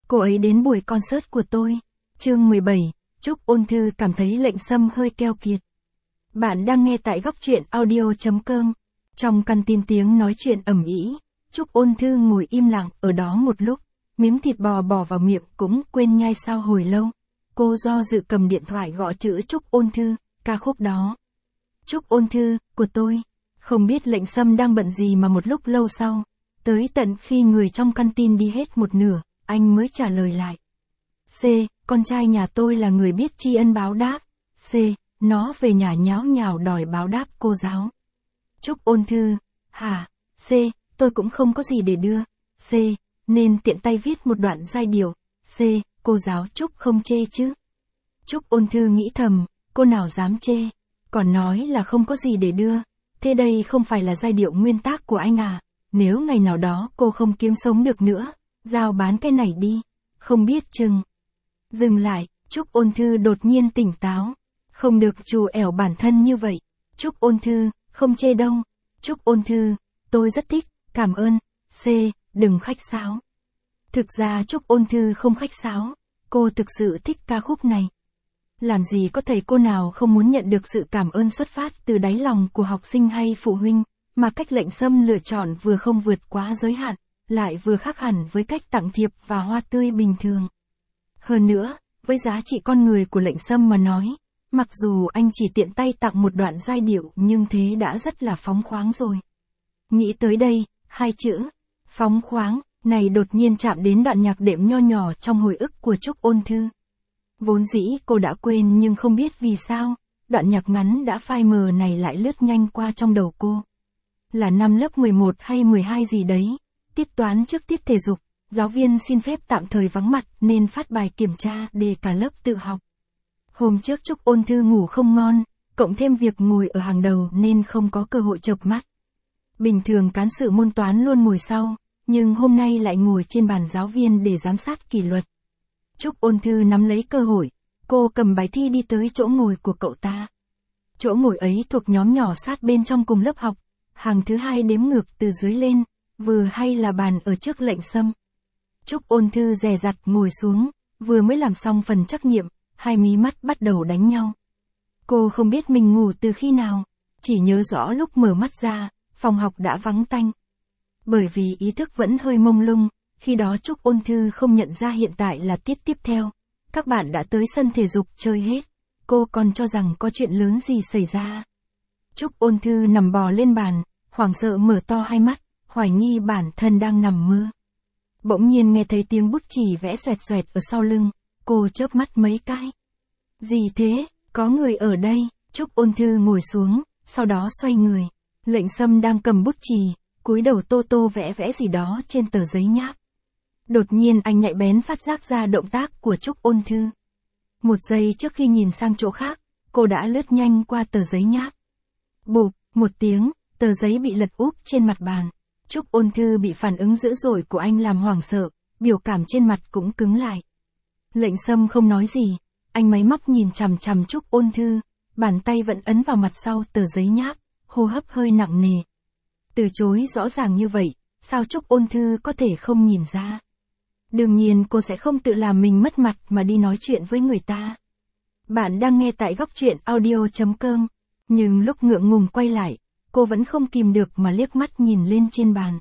cô ấy đến buổi concert của tôi. Chương 17, Trúc Ôn Thư cảm thấy lệnh Sâm hơi keo kiệt. Bạn đang nghe tại góc truyện audio.com. Trong căn tin tiếng nói chuyện ầm ĩ, Trúc Ôn Thư ngồi im lặng ở đó một lúc, miếng thịt bò bỏ vào miệng cũng quên nhai sau hồi lâu. Cô do dự cầm điện thoại gõ chữ Trúc Ôn Thư, ca khúc đó. Trúc Ôn Thư, của tôi. Không biết lệnh Sâm đang bận gì mà một lúc lâu sau, tới tận khi người trong căn tin đi hết một nửa, anh mới trả lời lại. C, con trai nhà tôi là người biết tri ân báo đáp. C, nó về nhà nháo nhào đòi báo đáp cô giáo. Trúc Ôn Thư, hả? C, tôi cũng không có gì để đưa. C, nên tiện tay viết một đoạn giai điệu. C, cô giáo Trúc không chê chứ? Trúc Ôn Thư nghĩ thầm, cô nào dám chê, còn nói là không có gì để đưa. Thế đây không phải là giai điệu nguyên tác của anh à? Nếu ngày nào đó cô không kiếm sống được nữa, giao bán cái này đi, không biết chừng. Dừng lại, Trúc Ôn Thư đột nhiên tỉnh táo. Không được trù ẻo bản thân như vậy. Trúc Ôn Thư, không chê đâu. Trúc Ôn Thư, tôi rất thích, cảm ơn. C, đừng khách sáo. Thực ra Trúc Ôn Thư không khách sáo, cô thực sự thích ca khúc này. Làm gì có thầy cô nào không muốn nhận được sự cảm ơn xuất phát từ đáy lòng của học sinh hay phụ huynh, mà cách lệnh Sâm lựa chọn vừa không vượt quá giới hạn, lại vừa khác hẳn với cách tặng thiệp và hoa tươi bình thường. Hơn nữa, với giá trị con người của lệnh Sâm mà nói, mặc dù anh chỉ tiện tay tặng một đoạn giai điệu nhưng thế đã rất là phóng khoáng rồi. Nghĩ tới đây, hai chữ, phóng khoáng, này đột nhiên chạm đến đoạn nhạc đệm nho nhỏ trong hồi ức của Trúc Ôn Thư. Vốn dĩ cô đã quên nhưng không biết vì sao, đoạn nhạc ngắn đã phai mờ này lại lướt nhanh qua trong đầu cô. Là năm lớp 11 hay 12 gì đấy, tiết toán trước tiết thể dục, giáo viên xin phép tạm thời vắng mặt nên phát bài kiểm tra để cả lớp tự học. Hôm trước Trúc Ôn Thư ngủ không ngon, cộng thêm việc ngồi ở hàng đầu nên không có cơ hội chợp mắt. Bình thường cán sự môn toán luôn ngồi sau, nhưng hôm nay lại ngồi trên bàn giáo viên để giám sát kỷ luật. Trúc Ôn Thư nắm lấy cơ hội, cô cầm bài thi đi tới chỗ ngồi của cậu ta. Chỗ ngồi ấy thuộc nhóm nhỏ sát bên trong cùng lớp học, hàng thứ hai đếm ngược từ dưới lên, vừa hay là bàn ở trước lệnh Sâm. Trúc Ôn Thư dè dặt ngồi xuống, vừa mới làm xong phần trắc nghiệm, hai mí mắt bắt đầu đánh nhau. Cô không biết mình ngủ từ khi nào, chỉ nhớ rõ lúc mở mắt ra, phòng học đã vắng tanh. Bởi vì ý thức vẫn hơi mông lung, khi đó Trúc Ôn Thư không nhận ra hiện tại là tiết tiếp theo. Các bạn đã tới sân thể dục chơi hết, cô còn cho rằng có chuyện lớn gì xảy ra. Trúc Ôn Thư nằm bò lên bàn, hoảng sợ mở to hai mắt, hoài nghi bản thân đang nằm mơ. Bỗng nhiên nghe thấy tiếng bút chì vẽ xoẹt xoẹt ở sau lưng, cô chớp mắt mấy cái. Gì thế, có người ở đây? Trúc Ôn Thư ngồi xuống, sau đó xoay người. Lệnh Sâm đang cầm bút chì, cúi đầu tô tô vẽ vẽ gì đó trên tờ giấy nháp. Đột nhiên anh nhạy bén phát giác ra động tác của Trúc Ôn Thư. Một giây trước khi nhìn sang chỗ khác, cô đã lướt nhanh qua tờ giấy nháp. Bụp, một tiếng, tờ giấy bị lật úp trên mặt bàn. Trúc Ôn Thư bị phản ứng dữ dội của anh làm hoảng sợ, biểu cảm trên mặt cũng cứng lại. Lệnh Sâm không nói gì, anh máy móc nhìn chằm chằm Trúc Ôn Thư, bàn tay vẫn ấn vào mặt sau tờ giấy nháp, hô hấp hơi nặng nề. Từ chối rõ ràng như vậy, sao Trúc Ôn Thư có thể không nhìn ra? Đương nhiên cô sẽ không tự làm mình mất mặt mà đi nói chuyện với người ta. Bạn đang nghe tại góc truyện audio.com, nhưng lúc ngượng ngùng quay lại, cô vẫn không kìm được mà liếc mắt nhìn lên trên bàn.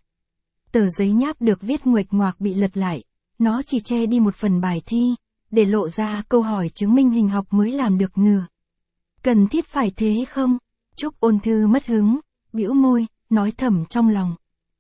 Tờ giấy nháp được viết nguệch ngoạc bị lật lại, nó chỉ che đi một phần bài thi, để lộ ra câu hỏi chứng minh hình học mới làm được nửa. Cần thiết phải thế không? Trúc Ôn Thư mất hứng, bĩu môi, nói thầm trong lòng.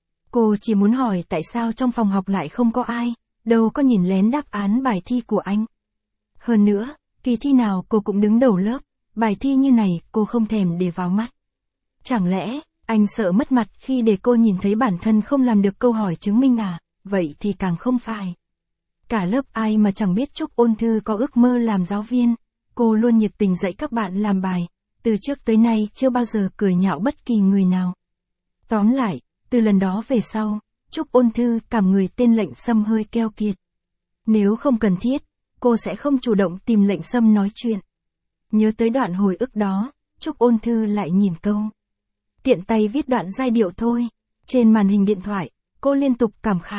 Cô chỉ muốn hỏi tại sao trong phòng học lại không có ai, đâu có nhìn lén đáp án bài thi của anh. Hơn nữa, kỳ thi nào cô cũng đứng đầu lớp, bài thi như này cô không thèm để vào mắt. Chẳng lẽ, anh sợ mất mặt khi để cô nhìn thấy bản thân không làm được câu hỏi chứng minh à? Vậy thì càng không phải. Cả lớp ai mà chẳng biết Trúc Ôn Thư có ước mơ làm giáo viên, cô luôn nhiệt tình dạy các bạn làm bài, từ trước tới nay chưa bao giờ cười nhạo bất kỳ người nào. Tóm lại, từ lần đó về sau, Trúc Ôn Thư cảm người tên lệnh Sâm hơi keo kiệt. Nếu không cần thiết, cô sẽ không chủ động tìm lệnh Sâm nói chuyện. Nhớ tới đoạn hồi ức đó, Trúc Ôn Thư lại nhìn câu. Tiện tay viết đoạn giai điệu thôi. Trên màn hình điện thoại, cô liên tục cảm khái,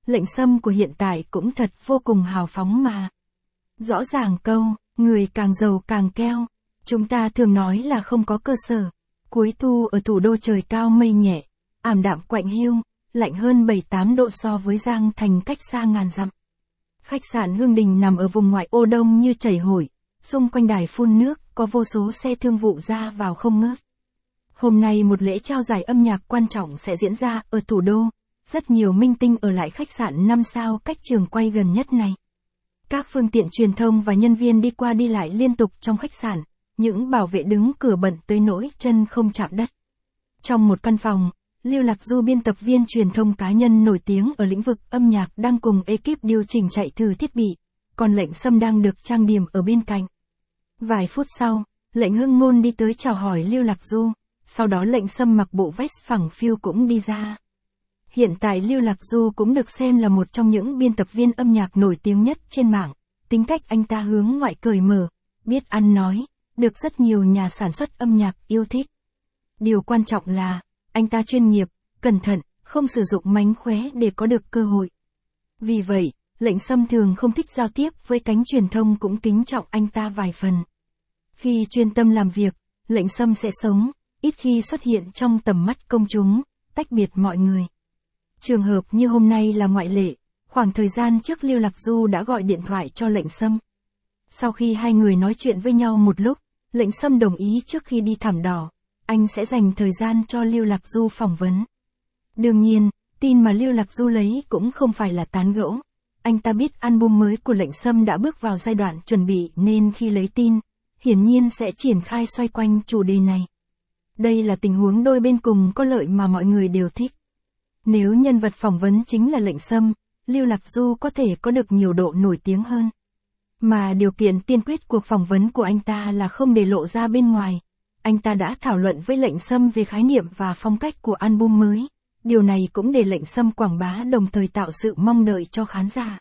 Lệnh Sâm của hiện tại cũng thật vô cùng hào phóng mà. Rõ ràng câu, người càng giàu càng keo. Chúng ta thường nói là không có cơ sở. Cuối thu ở thủ đô trời cao mây nhẹ, ảm đạm quạnh hiu, lạnh hơn 7-8 độ so với Giang Thành cách xa ngàn dặm. Khách sạn Hương Đình nằm ở vùng ngoại ô đông như chảy hội, xung quanh đài phun nước, có vô số xe thương vụ ra vào không ngớt. Hôm nay một lễ trao giải âm nhạc quan trọng sẽ diễn ra ở thủ đô, rất nhiều minh tinh ở lại khách sạn 5 sao cách trường quay gần nhất này. Các phương tiện truyền thông và nhân viên đi qua đi lại liên tục trong khách sạn, những bảo vệ đứng cửa bận tới nỗi chân không chạm đất. Trong một căn phòng, Lưu Lạc Du biên tập viên truyền thông cá nhân nổi tiếng ở lĩnh vực âm nhạc đang cùng ekip điều chỉnh chạy thử thiết bị, còn Lệnh Sâm đang được trang điểm ở bên cạnh. Vài phút sau, Lệnh Hưng Ngôn đi tới chào hỏi Lưu Lạc Du, sau đó Lệnh Sâm mặc bộ vest phẳng phiu cũng đi ra. Hiện tại Lưu Lạc Du cũng được xem là một trong những biên tập viên âm nhạc nổi tiếng nhất trên mạng, tính cách anh ta hướng ngoại cởi mở, biết ăn nói, được rất nhiều nhà sản xuất âm nhạc yêu thích. Điều quan trọng là, anh ta chuyên nghiệp, cẩn thận, không sử dụng mánh khóe để có được cơ hội. Vì vậy, Lệnh Sâm thường không thích giao tiếp với cánh truyền thông cũng kính trọng anh ta vài phần. Khi chuyên tâm làm việc, Lệnh Sâm sẽ sống, ít khi xuất hiện trong tầm mắt công chúng, tách biệt mọi người. Trường hợp như hôm nay là ngoại lệ, khoảng thời gian trước Lưu Lạc Du đã gọi điện thoại cho Lệnh Sâm. Sau khi hai người nói chuyện với nhau một lúc, Lệnh Sâm đồng ý trước khi đi thảm đỏ, anh sẽ dành thời gian cho Lưu Lạc Du phỏng vấn. Đương nhiên, tin mà Lưu Lạc Du lấy cũng không phải là tán gẫu. Anh ta biết album mới của Lệnh Sâm đã bước vào giai đoạn chuẩn bị nên khi lấy tin, hiển nhiên sẽ triển khai xoay quanh chủ đề này. Đây là tình huống đôi bên cùng có lợi mà mọi người đều thích. Nếu nhân vật phỏng vấn chính là Lệnh Sâm, Lưu Lạc Du có thể có được nhiều độ nổi tiếng hơn. Mà điều kiện tiên quyết cuộc phỏng vấn của anh ta là không để lộ ra bên ngoài. Anh ta đã thảo luận với Lệnh Sâm về khái niệm và phong cách của album mới. Điều này cũng để Lệnh Sâm quảng bá đồng thời tạo sự mong đợi cho khán giả.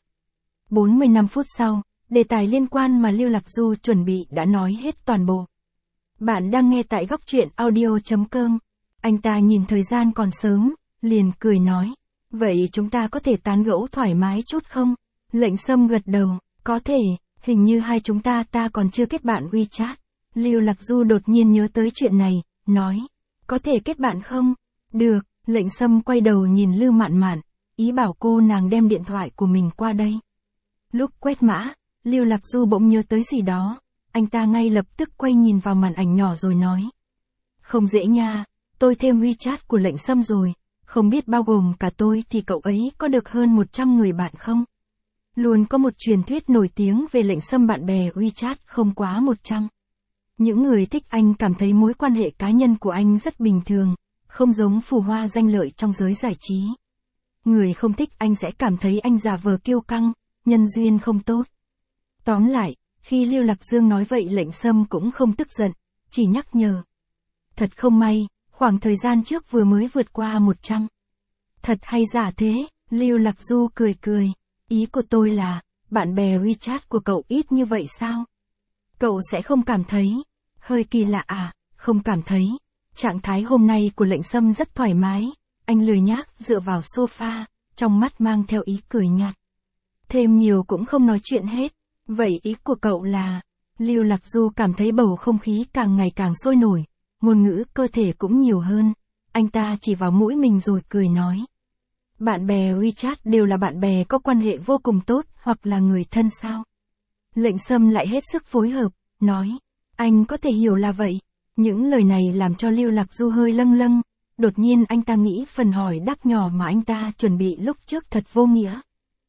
45 phút sau, đề tài liên quan mà Lưu Lạc Du chuẩn bị đã nói hết toàn bộ. Bạn đang nghe tại góc truyện audio.com. Anh ta nhìn thời gian còn sớm, liền cười nói. Vậy chúng ta có thể tán gẫu thoải mái chút không? Lệnh Sâm gật đầu, có thể, hình như hai chúng ta còn chưa kết bạn WeChat. Lưu Lạc Du đột nhiên nhớ tới chuyện này, nói. Có thể kết bạn không? Được, Lệnh Sâm quay đầu nhìn Lưu Mạn Mạn, ý bảo cô nàng đem điện thoại của mình qua đây. Lúc quét mã, Lưu Lạc Du bỗng nhớ tới gì đó, anh ta ngay lập tức quay nhìn vào màn ảnh nhỏ rồi nói. Không dễ nha, tôi thêm WeChat của Lệnh Sâm rồi, không biết bao gồm cả tôi thì cậu ấy có được hơn 100 người bạn không? Luôn có một truyền thuyết nổi tiếng về Lệnh Sâm bạn bè WeChat không quá 100. Những người thích anh cảm thấy mối quan hệ cá nhân của anh rất bình thường, không giống phù hoa danh lợi trong giới giải trí. Người không thích anh sẽ cảm thấy anh giả vờ kiêu căng, nhân duyên không tốt. Tóm lại, khi Lưu Lạc Dương nói vậy Lệnh Sâm cũng không tức giận, chỉ nhắc nhở. Thật không may, khoảng thời gian trước vừa mới vượt qua 100. Thật hay giả thế, Lưu Lạc Du cười cười. Ý của tôi là, bạn bè WeChat của cậu ít như vậy sao? Cậu sẽ không cảm thấy, hơi kỳ lạ à, không cảm thấy. Trạng thái hôm nay của Lệnh Sâm rất thoải mái, anh lười nhác dựa vào sofa, trong mắt mang theo ý cười nhạt. Thêm nhiều cũng không nói chuyện hết, vậy ý của cậu là, Lưu Lạc Du cảm thấy bầu không khí càng ngày càng sôi nổi, ngôn ngữ cơ thể cũng nhiều hơn, anh ta chỉ vào mũi mình rồi cười nói. Bạn bè WeChat đều là bạn bè có quan hệ vô cùng tốt hoặc là người thân sao? Lệnh Sâm lại hết sức phối hợp, nói, anh có thể hiểu là vậy. Những lời này làm cho Lưu Lạc Du hơi lâng lâng, đột nhiên anh ta nghĩ phần hỏi đáp nhỏ mà anh ta chuẩn bị lúc trước thật vô nghĩa.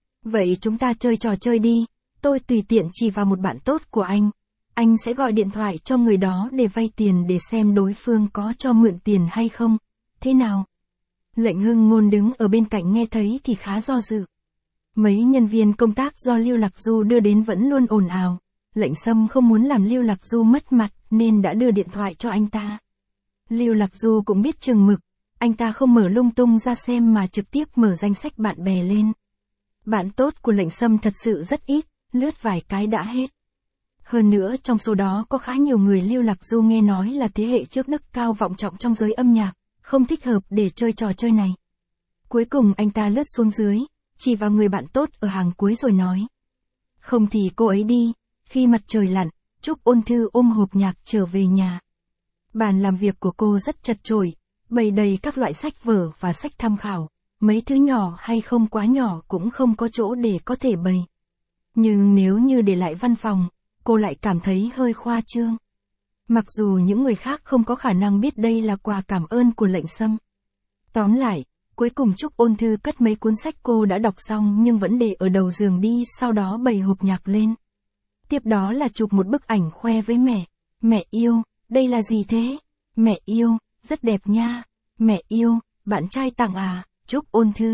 Vậy chúng ta chơi trò chơi đi, tôi tùy tiện chỉ vào một bạn tốt của anh sẽ gọi điện thoại cho người đó để vay tiền để xem đối phương có cho mượn tiền hay không, thế nào? Lệnh Hưng Ngôn đứng ở bên cạnh nghe thấy thì khá do dự. Mấy nhân viên công tác do Lưu Lạc Du đưa đến vẫn luôn ồn ào. Lệnh Sâm không muốn làm Lưu Lạc Du mất mặt nên đã đưa điện thoại cho anh ta. Lưu Lạc Du cũng biết chừng mực, anh ta không mở lung tung ra xem mà trực tiếp mở danh sách bạn bè lên. Bạn tốt của Lệnh Sâm thật sự rất ít, lướt vài cái đã hết. Hơn nữa trong số đó có khá nhiều người Lưu Lạc Du nghe nói là thế hệ trước đức cao vọng trọng trong giới âm nhạc, không thích hợp để chơi trò chơi này. Cuối cùng anh ta lướt xuống dưới, chỉ vào người bạn tốt ở hàng cuối rồi nói. Không thì cô ấy đi. Khi mặt trời lặn, Trúc Ôn Thư ôm hộp nhạc trở về nhà. Bàn làm việc của cô rất chật chội, bày đầy các loại sách vở và sách tham khảo, mấy thứ nhỏ hay không quá nhỏ cũng không có chỗ để có thể bày. Nhưng nếu như để lại văn phòng, cô lại cảm thấy hơi khoa trương. Mặc dù những người khác không có khả năng biết đây là quà cảm ơn của Lệnh Sâm. Tóm lại, cuối cùng Trúc Ôn Thư cất mấy cuốn sách cô đã đọc xong nhưng vẫn để ở đầu giường đi, sau đó bày hộp nhạc lên. Tiếp đó là chụp một bức ảnh khoe với mẹ. Mẹ yêu, đây là gì thế? Mẹ yêu, rất đẹp nha. Mẹ yêu, bạn trai tặng à? Trúc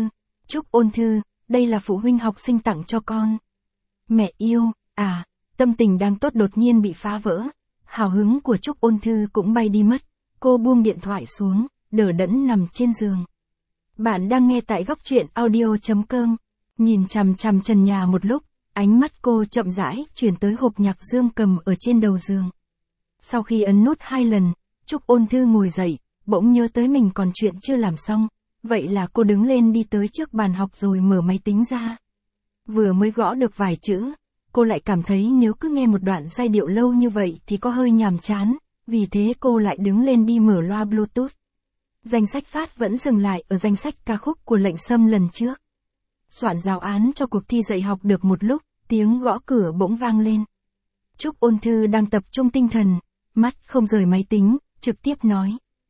Ôn Thư, đây là phụ huynh học sinh tặng cho con. Mẹ yêu, à, tâm tình đang tốt đột nhiên bị phá vỡ. Hào hứng của Trúc Ôn Thư cũng bay đi mất. Cô buông điện thoại xuống, đờ đẫn nằm trên giường. Bạn đang nghe tại góc truyện audio.com. Nhìn chằm chằm trần nhà một lúc, ánh mắt cô chậm rãi chuyển tới hộp nhạc dương cầm ở trên đầu giường. Sau khi ấn nút 2 lần, Trúc Ôn Thư ngồi dậy, bỗng nhớ tới mình còn chuyện chưa làm xong. Vậy là cô đứng lên đi tới trước bàn học rồi mở máy tính ra. Vừa mới gõ được vài chữ, cô lại cảm thấy nếu cứ nghe một đoạn giai điệu lâu như vậy thì có hơi nhàm chán, vì thế cô lại đứng lên đi mở loa Bluetooth. Danh sách phát vẫn dừng lại ở danh sách ca khúc của Lệnh Sâm lần trước. Soạn giáo án cho cuộc thi dạy học được một lúc, tiếng gõ cửa bỗng vang lên. Trúc Ôn Thư đang tập trung tinh thần, mắt không rời máy tính, trực tiếp nói.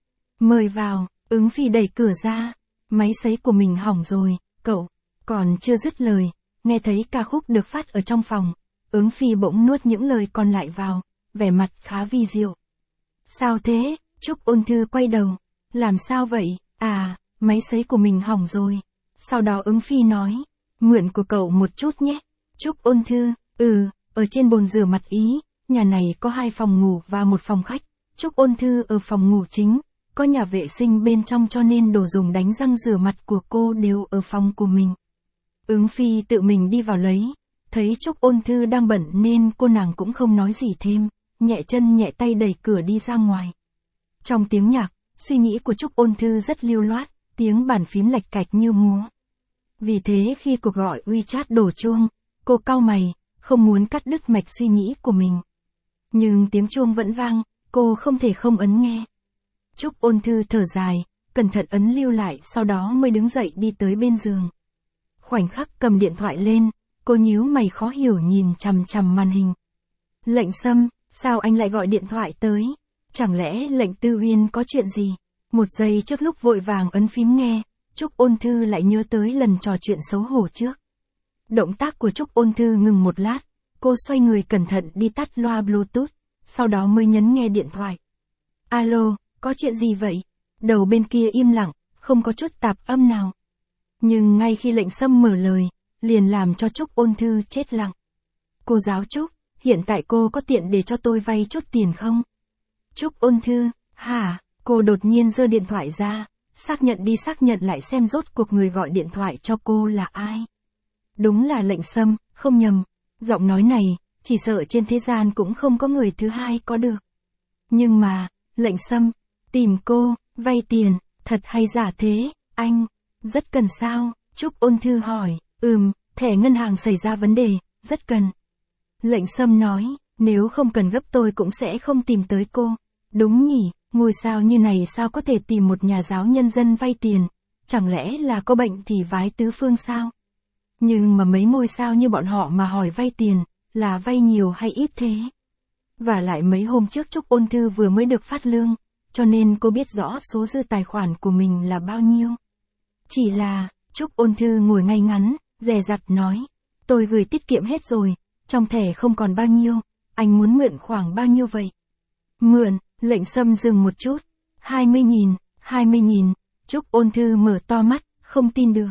Mời vào. Ứng Phi đẩy cửa ra. Máy sấy của mình hỏng rồi, cậu. Còn chưa dứt lời, nghe thấy ca khúc được phát ở trong phòng. Ứng Phi bỗng nuốt những lời còn lại vào, vẻ mặt khá vi diệu. Sao thế? Trúc Ôn Thư quay đầu. Làm sao vậy? À, máy sấy của mình hỏng rồi. Sau đó Ứng Phi nói. Mượn của cậu một chút nhé. Trúc Ôn Thư. Ở trên bồn rửa mặt ý. Nhà này có 2 phòng ngủ và 1 phòng khách. Trúc Ôn Thư ở phòng ngủ chính. Có nhà vệ sinh bên trong cho nên đồ dùng đánh răng rửa mặt của cô đều ở phòng của mình. Ứng Phi tự mình đi vào lấy. Thấy Trúc Ôn Thư đang bận nên cô nàng cũng không nói gì thêm. Nhẹ chân nhẹ tay đẩy cửa đi ra ngoài. Trong tiếng nhạc, suy nghĩ của Trúc Ôn Thư rất lưu loát, tiếng bàn phím lạch cạch như múa. Vì thế khi cuộc gọi WeChat đổ chuông, cô cau mày, không muốn cắt đứt mạch suy nghĩ của mình. Nhưng tiếng chuông vẫn vang, cô không thể không ấn nghe. Trúc Ôn Thư thở dài, cẩn thận ấn lưu lại, sau đó mới đứng dậy đi tới bên giường. Khoảnh khắc cầm điện thoại lên, cô nhíu mày khó hiểu nhìn chằm chằm màn hình. Lệnh Sâm, sao anh lại gọi điện thoại tới? Chẳng lẽ Lệnh Tư Uyên có chuyện gì? Một giây trước lúc vội vàng ấn phím nghe, Trúc Ôn Thư lại nhớ tới lần trò chuyện xấu hổ trước. Động tác của Trúc Ôn Thư ngừng một lát, cô xoay người cẩn thận đi tắt loa Bluetooth, sau đó mới nhấn nghe điện thoại. Alo, có chuyện gì vậy? Đầu bên kia im lặng, không có chút tạp âm nào. Nhưng ngay khi Lệnh Sâm mở lời, liền làm cho Trúc Ôn Thư chết lặng. Cô giáo Trúc, hiện tại cô có tiện để cho tôi vay chút tiền không? Trúc Ôn Thư, hả? Cô đột nhiên giơ điện thoại ra, xác nhận đi xác nhận lại xem rốt cuộc người gọi điện thoại cho cô là ai. Đúng là Lệnh Sâm, không nhầm. Giọng nói này, chỉ sợ trên thế gian cũng không có người thứ hai có được. Nhưng mà, Lệnh Sâm, tìm cô, vay tiền, thật hay giả thế, anh, rất cần sao? Trúc Ôn Thư hỏi, thẻ ngân hàng xảy ra vấn đề, rất cần. Lệnh Sâm nói, nếu không cần gấp tôi cũng sẽ không tìm tới cô. Đúng nhỉ, ngôi sao như này sao có thể tìm một nhà giáo nhân dân vay tiền, chẳng lẽ là có bệnh thì vái tứ phương sao? Nhưng mà mấy ngôi sao như bọn họ mà hỏi vay tiền, là vay nhiều hay ít thế? Và lại mấy hôm trước Trúc Ôn Thư vừa mới được phát lương, cho nên cô biết rõ số dư tài khoản của mình là bao nhiêu. Chỉ là, Trúc Ôn Thư ngồi ngay ngắn, dè dặt nói, tôi gửi tiết kiệm hết rồi, trong thẻ không còn bao nhiêu, anh muốn mượn khoảng bao nhiêu vậy? Mượn, Lệnh Sâm dừng một chút, 20.000, Trúc Ôn Thư mở to mắt, không tin được.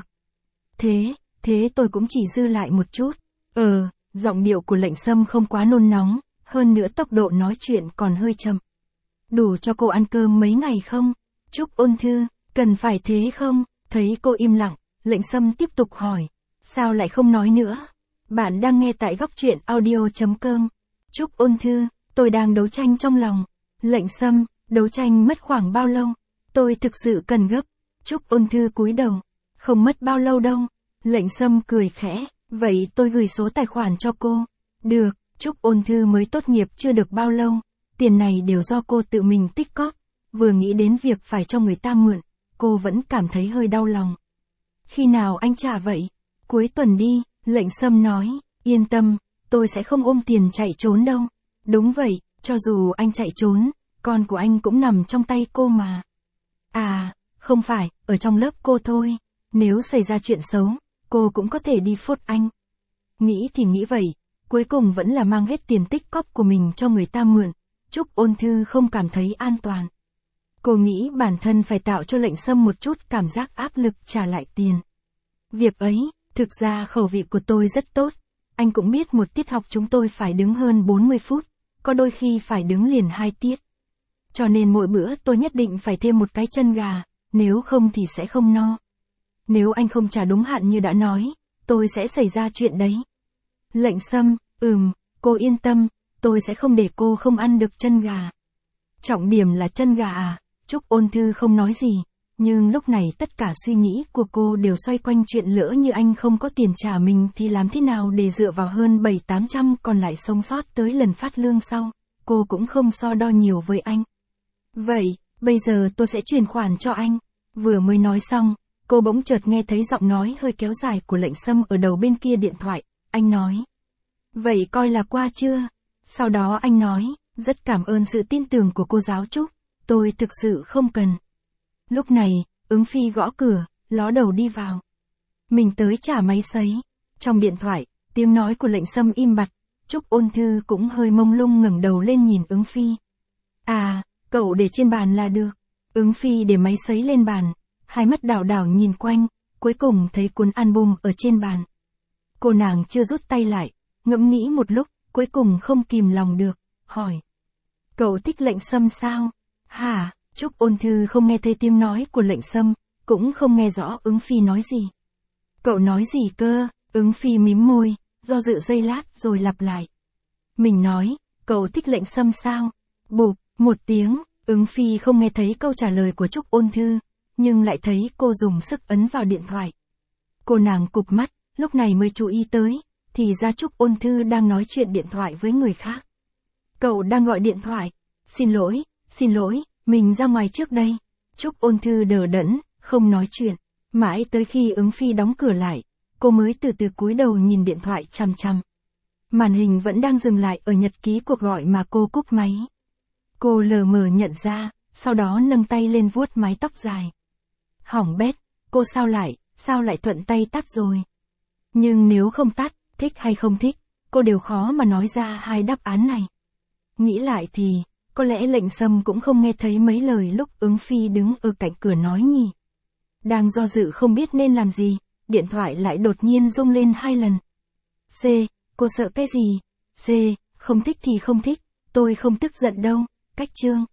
Thế tôi cũng chỉ dư lại một chút. Giọng điệu của Lệnh Sâm không quá nôn nóng, hơn nữa tốc độ nói chuyện còn hơi chậm. Đủ cho cô ăn cơm mấy ngày không? Trúc Ôn Thư, cần phải thế không? Thấy cô im lặng, Lệnh Sâm tiếp tục hỏi. Sao lại không nói nữa? Bạn đang nghe tại góc truyện audio.com. Trúc Ôn Thư, tôi đang đấu tranh trong lòng. Lệnh Sâm, đấu tranh mất khoảng bao lâu? Tôi thực sự cần gấp. Trúc Ôn Thư cúi đầu. Không mất bao lâu đâu. Lệnh Sâm cười khẽ, vậy tôi gửi số tài khoản cho cô. Được, Trúc Ôn Thư mới tốt nghiệp chưa được bao lâu, tiền này đều do cô tự mình tích cóp, vừa nghĩ đến việc phải cho người ta mượn, cô vẫn cảm thấy hơi đau lòng. Khi nào anh trả vậy? Cuối tuần đi, Lệnh Sâm nói, yên tâm, tôi sẽ không ôm tiền chạy trốn đâu. Đúng vậy, cho dù anh chạy trốn, con của anh cũng nằm trong tay cô mà. À, không phải, ở trong lớp cô thôi, nếu xảy ra chuyện xấu, cô cũng có thể đi phốt anh. Nghĩ thì nghĩ vậy, cuối cùng vẫn là mang hết tiền tích cóp của mình cho người ta mượn. Trúc Ôn Thư không cảm thấy an toàn. Cô nghĩ bản thân phải tạo cho Lệnh Sâm một chút cảm giác áp lực trả lại tiền. Việc ấy, thực ra khẩu vị của tôi rất tốt. Anh cũng biết một tiết học chúng tôi phải đứng hơn 40 phút, có đôi khi phải đứng liền 2 tiết. Cho nên mỗi bữa tôi nhất định phải thêm một cái chân gà, nếu không thì sẽ không no. Nếu anh không trả đúng hạn như đã nói, tôi sẽ xảy ra chuyện đấy. Lệnh Sâm, cô yên tâm, tôi sẽ không để cô không ăn được chân gà. Trọng điểm là chân gà à? Trúc Ôn Thư không nói gì, nhưng lúc này tất cả suy nghĩ của cô đều xoay quanh chuyện lỡ như anh không có tiền trả mình thì làm thế nào để dựa vào hơn 700-800 còn lại sống sót tới lần phát lương sau. Cô cũng không so đo nhiều với anh. Vậy, bây giờ tôi sẽ chuyển khoản cho anh. Vừa mới nói xong, cô bỗng chợt nghe thấy giọng nói hơi kéo dài của Lệnh Sâm ở đầu bên kia điện thoại. Anh nói, vậy coi là qua chưa? Sau đó anh nói, rất cảm ơn sự tin tưởng của cô giáo Trúc, tôi thực sự không cần. Lúc này, Ứng Phi gõ cửa, ló đầu đi vào. Mình tới trả máy sấy. Trong điện thoại, tiếng nói của Lệnh Sâm im bặt, Trúc Ôn Thư cũng hơi mông lung ngẩng đầu lên nhìn Ứng Phi. À, cậu để trên bàn là được. Ứng Phi để máy sấy lên bàn, hai mắt đảo đảo nhìn quanh, cuối cùng thấy cuốn album ở trên bàn. Cô nàng chưa rút tay lại, ngẫm nghĩ một lúc, cuối cùng không kìm lòng được, hỏi. Cậu thích Lệnh Sâm sao? Hả? Trúc Ôn Thư không nghe thấy tiếng nói của Lệnh Sâm, cũng không nghe rõ Ứng Phi nói gì. Cậu nói gì cơ? Ứng Phi mím môi, do dự giây lát rồi lặp lại. Mình nói, cậu thích Lệnh Sâm sao? Bụp, một tiếng, Ứng Phi không nghe thấy câu trả lời của Trúc Ôn Thư, nhưng lại thấy cô dùng sức ấn vào điện thoại. Cô nàng cụp mắt, lúc này mới chú ý tới, thì ra Trúc Ôn Thư đang nói chuyện điện thoại với người khác. Cậu đang gọi điện thoại. Xin lỗi, mình ra ngoài trước đây. Trúc Ôn Thư đờ đẫn, không nói chuyện. Mãi tới khi Ứng Phi đóng cửa lại, cô mới từ từ cúi đầu nhìn điện thoại chằm chằm. Màn hình vẫn đang dừng lại ở nhật ký cuộc gọi mà cô cúp máy. Cô lờ mờ nhận ra, sau đó nâng tay lên vuốt mái tóc dài. Hỏng bét, cô sao lại thuận tay tắt rồi. Nhưng nếu không tắt, thích hay không thích, cô đều khó mà nói ra hai đáp án này. Nghĩ lại thì, có lẽ Lệnh Sâm cũng không nghe thấy mấy lời lúc Ứng Phi đứng ở cạnh cửa nói nhỉ. Đang do dự không biết nên làm gì, điện thoại lại đột nhiên rung lên 2 lần. Cô sợ cái gì? Không thích thì không thích, tôi không tức giận đâu, cách chương.